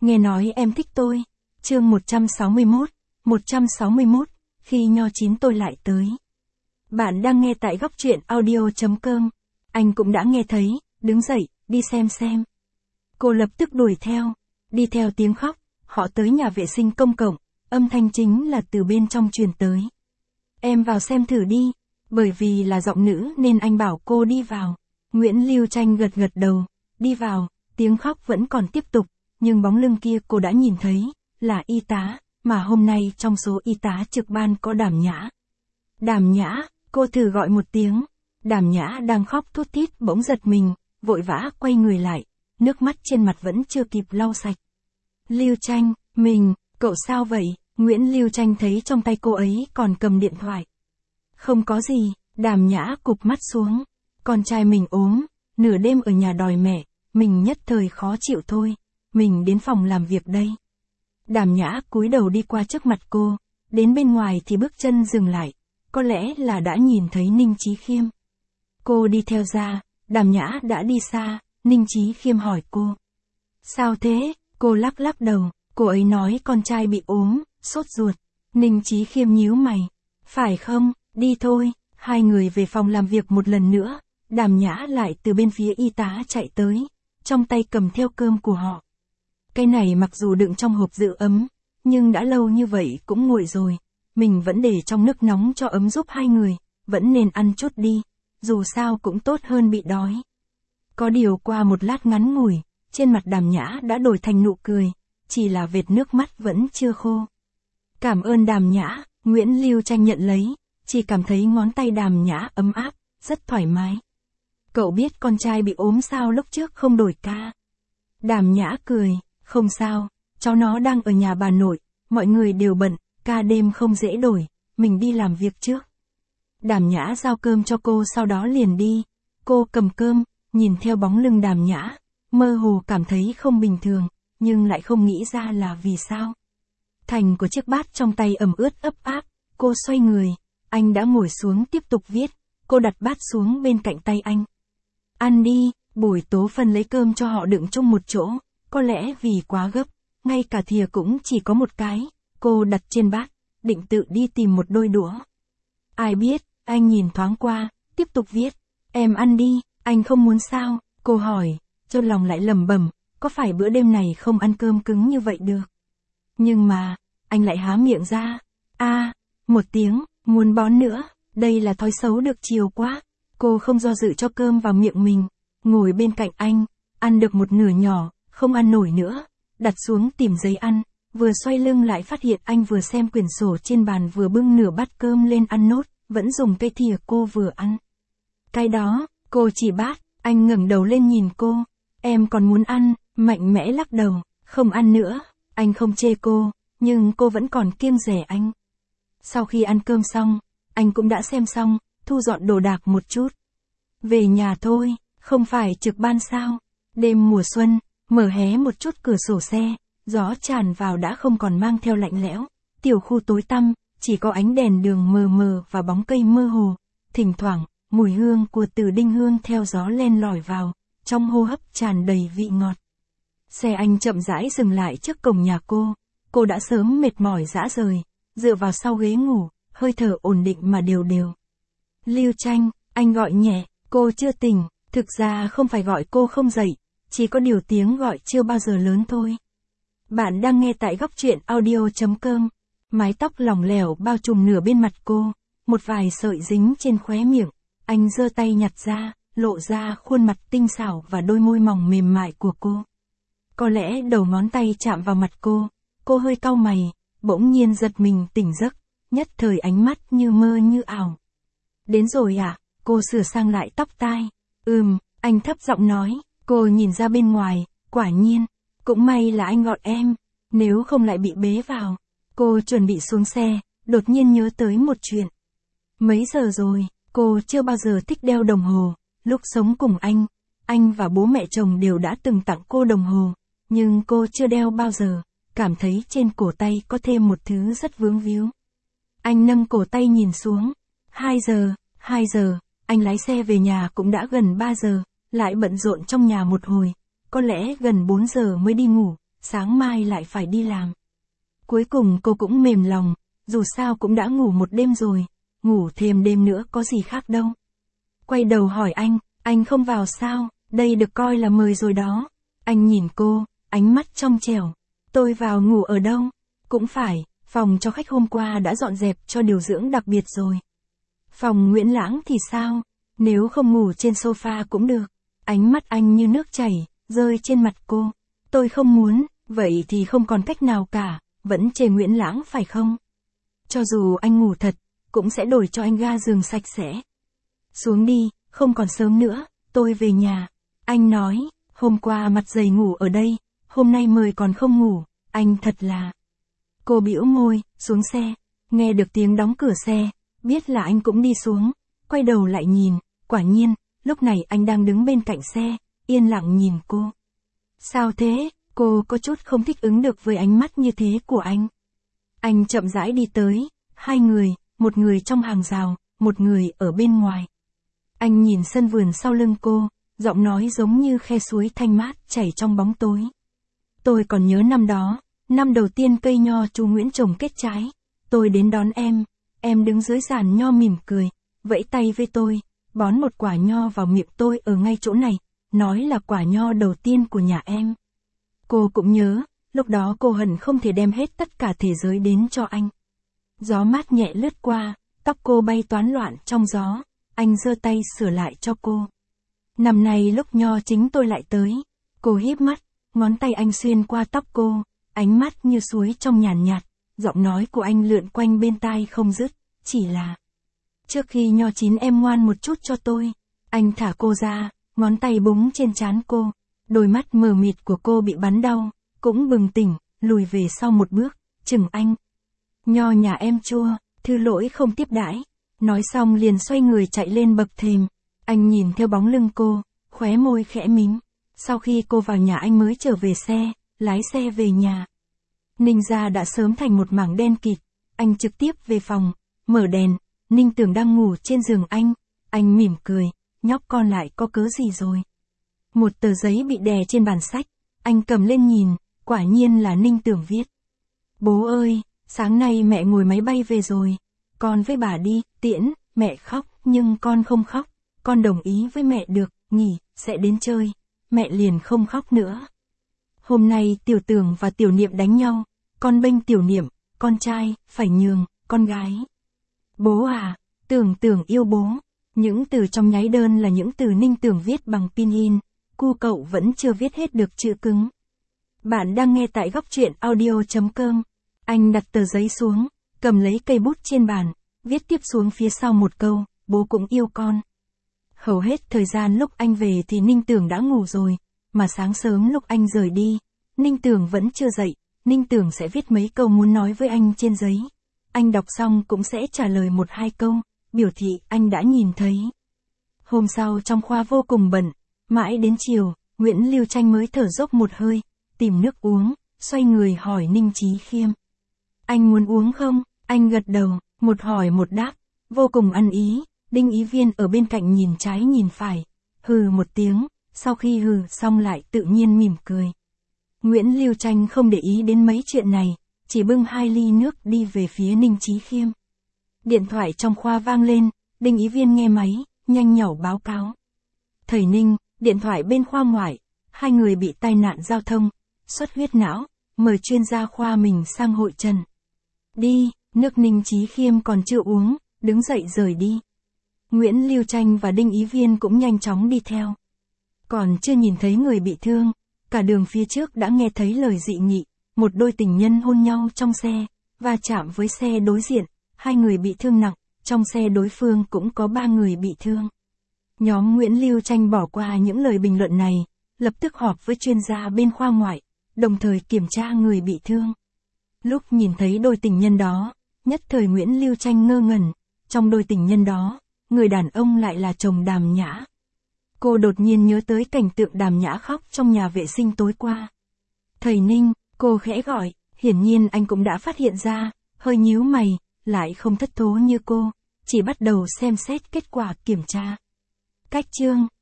Nghe nói em thích tôi. Chương 161, khi nho chín tôi lại tới. Bạn đang nghe tại góc truyện audio.com. Anh cũng đã nghe thấy, đứng dậy, đi xem. Cô lập tức đuổi theo, đi theo tiếng khóc, họ tới nhà vệ sinh công cộng, âm thanh chính là từ bên trong truyền tới. Em vào xem thử đi, bởi vì là giọng nữ nên anh bảo cô đi vào. Nguyễn Lưu Tranh gật đầu, đi vào, tiếng khóc vẫn còn tiếp tục, nhưng bóng lưng kia cô đã nhìn thấy, là y tá, mà hôm nay trong số y tá trực ban có Đàm Nhã. Đàm Nhã, cô thử gọi một tiếng, Đàm Nhã đang khóc thút thít bỗng giật mình, vội vã quay người lại, nước mắt trên mặt vẫn chưa kịp lau sạch. Lưu Tranh, cậu sao vậy? Nguyễn Lưu Tranh thấy trong tay cô ấy còn cầm điện thoại. Không có gì, Đàm Nhã cụp mắt xuống, con trai mình ốm, nửa đêm ở nhà đòi mẹ, mình nhất thời khó chịu thôi, mình đến phòng làm việc đây. Đàm Nhã cúi đầu đi qua trước mặt cô, đến bên ngoài thì bước chân dừng lại, có lẽ là đã nhìn thấy Ninh Chí Khiêm. Cô đi theo ra, Đàm Nhã đã đi xa, Ninh Chí Khiêm hỏi cô. Sao thế? Cô lắc đầu, cô ấy nói con trai bị ốm, sốt ruột. Ninh Chí Khiêm nhíu mày. Phải không, đi thôi, hai người về phòng làm việc một lần nữa, Đàm Nhã lại từ bên phía y tá chạy tới, trong tay cầm theo cơm của họ. Cái này mặc dù đựng trong hộp giữ ấm, nhưng đã lâu như vậy cũng nguội rồi, mình vẫn để trong nước nóng cho ấm giúp hai người, vẫn nên ăn chút đi, dù sao cũng tốt hơn bị đói. Có điều qua một lát ngắn ngủi, trên mặt Đàm Nhã đã đổi thành nụ cười, chỉ là vệt nước mắt vẫn chưa khô. Cảm ơn Đàm Nhã, Nguyễn Lưu Tranh nhận lấy, chỉ cảm thấy ngón tay Đàm Nhã ấm áp, rất thoải mái. Cậu biết con trai bị ốm sao lúc trước không đổi ca? Đàm Nhã cười, không sao, cháu nó đang ở nhà bà nội, mọi người đều bận, ca đêm không dễ đổi, mình đi làm việc trước. Đàm Nhã giao cơm cho cô sau đó liền đi, cô cầm cơm, nhìn theo bóng lưng Đàm Nhã, mơ hồ cảm thấy không bình thường, nhưng lại không nghĩ ra là vì sao. Thành của chiếc bát trong tay ẩm ướt ấp áp, cô xoay người, anh đã ngồi xuống tiếp tục viết, cô đặt bát xuống bên cạnh tay anh. Ăn đi, buổi Tố Phân lấy cơm cho họ đựng chung một chỗ, có lẽ vì quá gấp, ngay cả thìa cũng chỉ có một cái, cô đặt trên bát, định tự đi tìm một đôi đũa. Ai biết, anh nhìn thoáng qua, tiếp tục viết, em ăn đi, anh không muốn sao, cô hỏi, trong lòng lại lẩm bẩm, có phải bữa đêm này không ăn cơm cứng như vậy được. Nhưng mà, anh lại há miệng ra, một tiếng, muốn bón nữa, đây là thói xấu được chiều quá, cô không do dự cho cơm vào miệng mình, ngồi bên cạnh anh, ăn được một nửa nhỏ, không ăn nổi nữa, đặt xuống tìm giấy ăn, vừa xoay lưng lại phát hiện anh vừa xem quyển sổ trên bàn vừa bưng nửa bát cơm lên ăn nốt, vẫn dùng cây thìa cô vừa ăn. Cái đó, cô chỉ bát, anh ngẩng đầu lên nhìn cô, em còn muốn ăn, mạnh mẽ lắc đầu, không ăn nữa, anh không chê cô, nhưng cô vẫn còn kiêng dè anh. Sau khi ăn cơm xong, anh cũng đã xem xong, thu dọn đồ đạc một chút. Về nhà thôi, không phải trực ban sao, đêm mùa xuân, mở hé một chút cửa sổ xe, gió tràn vào đã không còn mang theo lạnh lẽo, tiểu khu tối tăm, chỉ có ánh đèn đường mờ mờ và bóng cây mơ hồ, thỉnh thoảng, mùi hương của Từ Đinh hương theo gió len lỏi vào, trong hô hấp tràn đầy vị ngọt. Xe anh chậm rãi dừng lại trước cổng nhà cô đã sớm mệt mỏi rã rời, dựa vào sau ghế ngủ, hơi thở ổn định mà đều. Lưu Tranh, anh gọi nhẹ, cô chưa tỉnh, thực ra không phải gọi cô không dậy, chỉ có điều tiếng gọi chưa bao giờ lớn thôi. Bạn đang nghe tại góc truyện audio.com, mái tóc lỏng lẻo bao trùm nửa bên mặt cô, một vài sợi dính trên khóe miệng, anh giơ tay nhặt ra, lộ ra khuôn mặt tinh xảo và đôi môi mỏng mềm mại của cô. Có lẽ đầu ngón tay chạm vào mặt cô hơi cau mày, bỗng nhiên giật mình tỉnh giấc, nhất thời ánh mắt như mơ như ảo. Đến rồi à? Cô sửa sang lại tóc tai. Anh thấp giọng nói, cô nhìn ra bên ngoài, quả nhiên, cũng may là anh gọi em, nếu không lại bị bế vào. Cô chuẩn bị xuống xe, đột nhiên nhớ tới một chuyện. Mấy giờ rồi, cô chưa bao giờ thích đeo đồng hồ, lúc sống cùng anh và bố mẹ chồng đều đã từng tặng cô đồng hồ, nhưng cô chưa đeo bao giờ, cảm thấy trên cổ tay có thêm một thứ rất vướng víu. Anh nâng cổ tay nhìn xuống, 2 giờ, anh lái xe về nhà cũng đã gần 3 giờ, lại bận rộn trong nhà một hồi, có lẽ gần 4 giờ mới đi ngủ, sáng mai lại phải đi làm. Cuối cùng cô cũng mềm lòng, dù sao cũng đã ngủ một đêm rồi, ngủ thêm đêm nữa có gì khác đâu. Quay đầu hỏi anh không vào sao, đây được coi là mời rồi đó. Anh nhìn cô, ánh mắt trong trẻo. Tôi vào ngủ ở đâu? Cũng phải, phòng cho khách hôm qua đã dọn dẹp cho điều dưỡng đặc biệt rồi. Phòng Nguyễn Lãng thì sao? Nếu không ngủ trên sofa cũng được. Ánh mắt anh như nước chảy, rơi trên mặt cô. Tôi không muốn, vậy thì không còn cách nào cả, vẫn chê Nguyễn Lãng phải không? Cho dù anh ngủ thật, cũng sẽ đổi cho anh ga giường sạch sẽ. Xuống đi, không còn sớm nữa, tôi về nhà. Anh nói, hôm qua mặt dày ngủ ở đây, hôm nay mời còn không ngủ, anh thật là... Cô bĩu môi, xuống xe, nghe được tiếng đóng cửa xe, biết là anh cũng đi xuống, quay đầu lại nhìn, quả nhiên, lúc này anh đang đứng bên cạnh xe, yên lặng nhìn cô. Sao thế? Cô có chút không thích ứng được với ánh mắt như thế của anh. Anh chậm rãi đi tới, hai người, một người trong hàng rào, một người ở bên ngoài. Anh nhìn sân vườn sau lưng cô, giọng nói giống như khe suối thanh mát chảy trong bóng tối. Tôi còn nhớ năm đó, năm đầu tiên cây nho chú Nguyễn trồng kết trái. Tôi đến đón em đứng dưới giàn nho mỉm cười, vẫy tay với tôi, bón một quả nho vào miệng tôi ở ngay chỗ này, nói là quả nho đầu tiên của nhà em. Cô cũng nhớ, lúc đó cô hận không thể đem hết tất cả thế giới đến cho anh. Gió mát nhẹ lướt qua, tóc cô bay toán loạn trong gió, anh giơ tay sửa lại cho cô. Năm nay lúc nho chính tôi lại tới, cô híp mắt, ngón tay anh xuyên qua tóc cô, ánh mắt như suối trong nhàn nhạt, giọng nói của anh lượn quanh bên tai không dứt, chỉ là trước khi nho chín em ngoan một chút cho tôi. Anh thả cô ra, ngón tay búng trên trán cô, đôi mắt mờ mịt của cô bị bắn đau, cũng bừng tỉnh, lùi về sau một bước, chừng anh. Nho nhà em chua, thư lỗi không tiếp đãi. Nói xong liền xoay người chạy lên bậc thềm. Anh nhìn theo bóng lưng cô, khóe môi khẽ mím. Sau khi cô vào nhà anh mới trở về xe, lái xe về nhà. Ninh gia đã sớm thành một mảng đen kịt. Anh trực tiếp về phòng, mở đèn. Ninh Tưởng đang ngủ trên giường anh mỉm cười, nhóc con lại có cớ gì rồi. Một tờ giấy bị đè trên bàn sách, anh cầm lên nhìn, quả nhiên là Ninh Tưởng viết. Bố ơi, sáng nay mẹ ngồi máy bay về rồi, con với bà đi, tiễn, mẹ khóc, nhưng con không khóc, con đồng ý với mẹ được, nghỉ, sẽ đến chơi, mẹ liền không khóc nữa. Hôm nay Tiểu Tưởng và Tiểu Niệm đánh nhau, con bênh Tiểu Niệm, con trai, phải nhường, con gái. Bố à, Tưởng Tưởng yêu bố. Những từ trong nháy đơn là những từ Ninh Tưởng viết bằng pinyin, cu cậu vẫn chưa viết hết được chữ cứng. Bạn đang nghe tại góc truyện audio.com. Anh đặt tờ giấy xuống, cầm lấy cây bút trên bàn, viết tiếp xuống phía sau một câu, bố cũng yêu con. Hầu hết thời gian lúc anh về thì Ninh Tưởng đã ngủ rồi, mà sáng sớm lúc anh rời đi, Ninh Tưởng vẫn chưa dậy, Ninh Tưởng sẽ viết mấy câu muốn nói với anh trên giấy. Anh đọc xong cũng sẽ trả lời một hai câu, biểu thị anh đã nhìn thấy. Hôm sau trong khoa vô cùng bận, mãi đến chiều, Nguyễn Lưu Tranh mới thở dốc một hơi, tìm nước uống, xoay người hỏi Ninh Chí Khiêm. Anh muốn uống không? Anh gật đầu, một hỏi một đáp, vô cùng ăn ý. Đinh Ý Viên ở bên cạnh nhìn trái nhìn phải, hừ một tiếng, sau khi hừ xong lại tự nhiên mỉm cười. Nguyễn Lưu Tranh không để ý đến mấy chuyện này, chỉ bưng 2 ly nước đi về phía Ninh Chí Khiêm. Điện thoại trong khoa vang lên, Đinh Ý Viên nghe máy, nhanh nhảu báo cáo. Thầy Ninh, điện thoại bên khoa ngoại, 2 người bị tai nạn giao thông, xuất huyết não, mời chuyên gia khoa mình sang hội trần. Đi, nước Ninh Chí Khiêm còn chưa uống, đứng dậy rời đi. Nguyễn Lưu Tranh và Đinh Ý Viên cũng nhanh chóng đi theo. Còn chưa nhìn thấy người bị thương, cả đường phía trước đã nghe thấy lời dị nghị, một đôi tình nhân hôn nhau trong xe, va chạm với xe đối diện, 2 người bị thương nặng, trong xe đối phương cũng có 3 người bị thương. Nhóm Nguyễn Lưu Tranh bỏ qua những lời bình luận này, lập tức họp với chuyên gia bên khoa ngoại, đồng thời kiểm tra người bị thương. Lúc nhìn thấy đôi tình nhân đó, nhất thời Nguyễn Lưu Tranh ngơ ngẩn, trong đôi tình nhân đó, người đàn ông lại là chồng Đàm Nhã. Cô đột nhiên nhớ tới cảnh tượng Đàm Nhã khóc trong nhà vệ sinh tối qua. Thầy Ninh, cô khẽ gọi, hiển nhiên anh cũng đã phát hiện ra, hơi nhíu mày, lại không thất thố như cô, chỉ bắt đầu xem xét kết quả kiểm tra. Cách chương